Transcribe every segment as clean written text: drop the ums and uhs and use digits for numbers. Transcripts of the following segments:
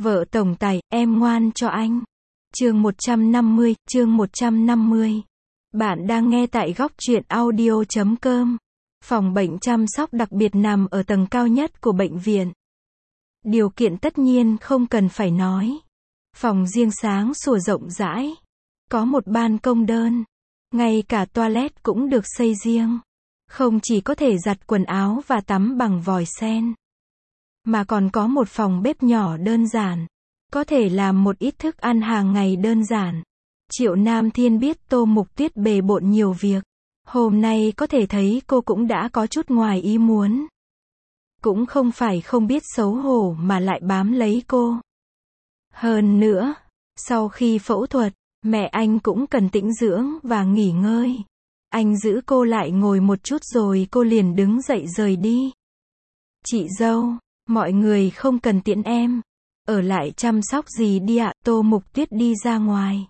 Vợ tổng tài, em ngoan cho anh. Chương 150. Bạn đang nghe tại góc truyện audio.com. Phòng bệnh chăm sóc đặc biệt nằm ở tầng cao nhất của bệnh viện. Điều kiện tất nhiên không cần phải nói. Phòng riêng sáng sủa rộng rãi. Có một ban công đơn. Ngay cả toilet cũng được xây riêng. Không chỉ có thể giặt quần áo và tắm bằng vòi sen, mà còn có một phòng bếp nhỏ đơn giản. Có thể làm một ít thức ăn hàng ngày đơn giản. Triệu Nam Thiên biết Tô Mục Tuyết bề bộn nhiều việc. Hôm nay có thể thấy cô cũng đã có chút ngoài ý muốn. Cũng không phải không biết xấu hổ mà lại bám lấy cô. Hơn nữa, sau khi phẫu thuật, mẹ anh cũng cần tĩnh dưỡng và nghỉ ngơi. Anh giữ cô lại ngồi một chút rồi cô liền đứng dậy rời đi. Chị dâu, mọi người không cần tiễn em. Ở lại chăm sóc gì đi ạ. Tô Mục Tuyết đi ra ngoài.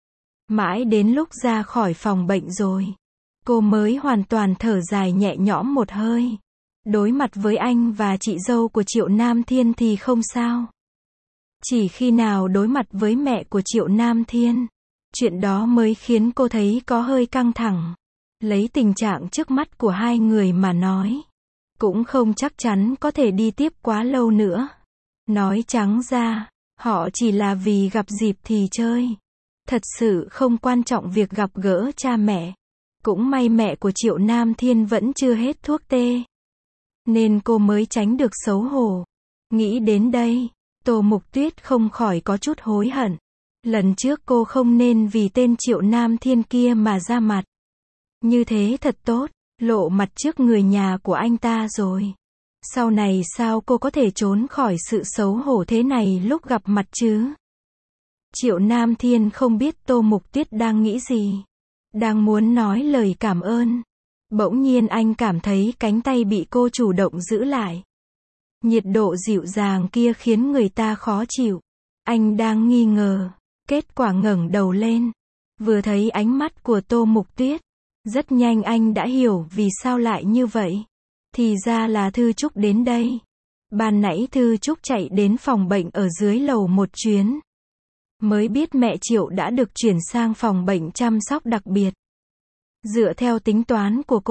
Mãi đến lúc ra khỏi phòng bệnh rồi, cô mới hoàn toàn thở dài nhẹ nhõm một hơi. Đối mặt với anh và chị dâu của Triệu Nam Thiên thì không sao. Chỉ khi nào đối mặt với mẹ của Triệu Nam Thiên, chuyện đó mới khiến cô thấy có hơi căng thẳng. Lấy tình trạng trước mắt của hai người mà nói, cũng không chắc chắn có thể đi tiếp quá lâu nữa. Nói trắng ra, họ chỉ là vì gặp dịp thì chơi. Thật sự không quan trọng việc gặp gỡ cha mẹ. Cũng may mẹ của Triệu Nam Thiên vẫn chưa hết thuốc tê, nên cô mới tránh được xấu hổ. Nghĩ đến đây, Tô Mục Tuyết không khỏi có chút hối hận. Lần trước cô không nên vì tên Triệu Nam Thiên kia mà ra mặt. Như thế thật tốt, lộ mặt trước người nhà của anh ta rồi. Sau này sao cô có thể trốn khỏi sự xấu hổ thế này lúc gặp mặt chứ? Triệu Nam Thiên không biết Tô Mục Tuyết đang nghĩ gì. Đang muốn nói lời cảm ơn. Bỗng nhiên anh cảm thấy cánh tay bị cô chủ động giữ lại. Nhiệt độ dịu dàng kia khiến người ta khó chịu. Anh đang nghi ngờ. Kết quả ngẩng đầu lên. Vừa thấy ánh mắt của Tô Mục Tuyết, rất nhanh anh đã hiểu vì sao lại như vậy. Thì ra là Thư Trúc đến đây. Ban nãy Thư Trúc chạy đến phòng bệnh ở dưới lầu một chuyến. Mới biết mẹ Triệu đã được chuyển sang phòng bệnh chăm sóc đặc biệt. Dựa theo tính toán của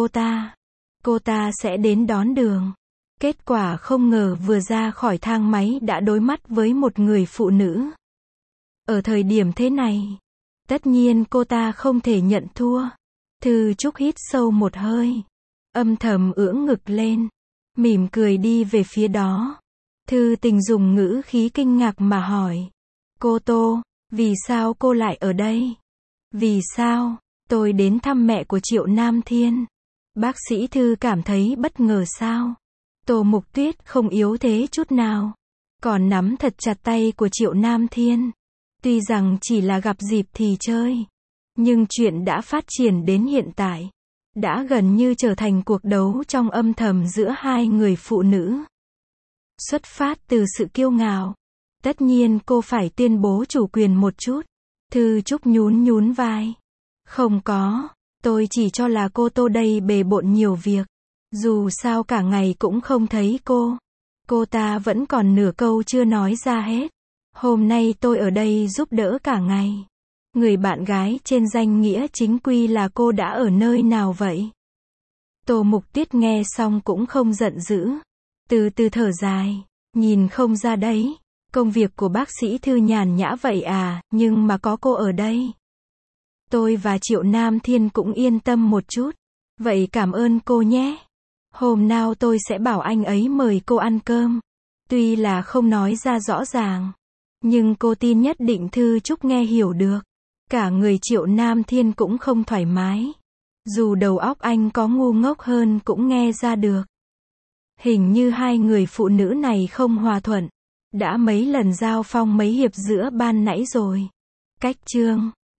cô ta sẽ đến đón đường. Kết quả không ngờ vừa ra khỏi thang máy đã đối mắt với một người phụ nữ. Ở thời điểm thế này, tất nhiên cô ta không thể nhận thua. Thư Trúc hít sâu một hơi, âm thầm ưỡn ngực lên, mỉm cười đi về phía đó. Thư Tình dùng ngữ khí kinh ngạc mà hỏi. Cô Tô, vì sao cô lại ở đây? Vì sao? Tôi đến thăm mẹ của Triệu Nam Thiên. Bác sĩ Thư cảm thấy bất ngờ sao? Tô Mục Tuyết không yếu thế chút nào. Còn nắm thật chặt tay của Triệu Nam Thiên. Tuy rằng chỉ là gặp dịp thì chơi, nhưng chuyện đã phát triển đến hiện tại. Đã gần như trở thành cuộc đấu trong âm thầm giữa hai người phụ nữ. Xuất phát từ sự kiêu ngạo. Tất nhiên cô phải tuyên bố chủ quyền một chút. Thư Trúc nhún vai. Không có, tôi chỉ cho là cô Tô đây bề bộn nhiều việc. Dù sao cả ngày cũng không thấy cô. Cô ta vẫn còn nửa câu chưa nói ra hết. Hôm nay tôi ở đây giúp đỡ cả ngày. Người bạn gái trên danh nghĩa chính quy là cô đã ở nơi nào vậy? Tô Mục Tuyết nghe xong cũng không giận dữ. Từ từ thở dài. Nhìn không ra đấy. Công việc của bác sĩ Thư nhàn nhã vậy à, nhưng mà có cô ở đây. Tôi và Triệu Nam Thiên cũng yên tâm một chút. Vậy cảm ơn cô nhé. Hôm nào tôi sẽ bảo anh ấy mời cô ăn cơm. Tuy là không nói ra rõ ràng, nhưng cô tin nhất định Thư Trúc nghe hiểu được. Cả người Triệu Nam Thiên cũng không thoải mái. Dù đầu óc anh có ngu ngốc hơn cũng nghe ra được. Hình như hai người phụ nữ này không hòa thuận. Đã mấy lần giao phong mấy hiệp giữa ban nãy rồi. Cách chương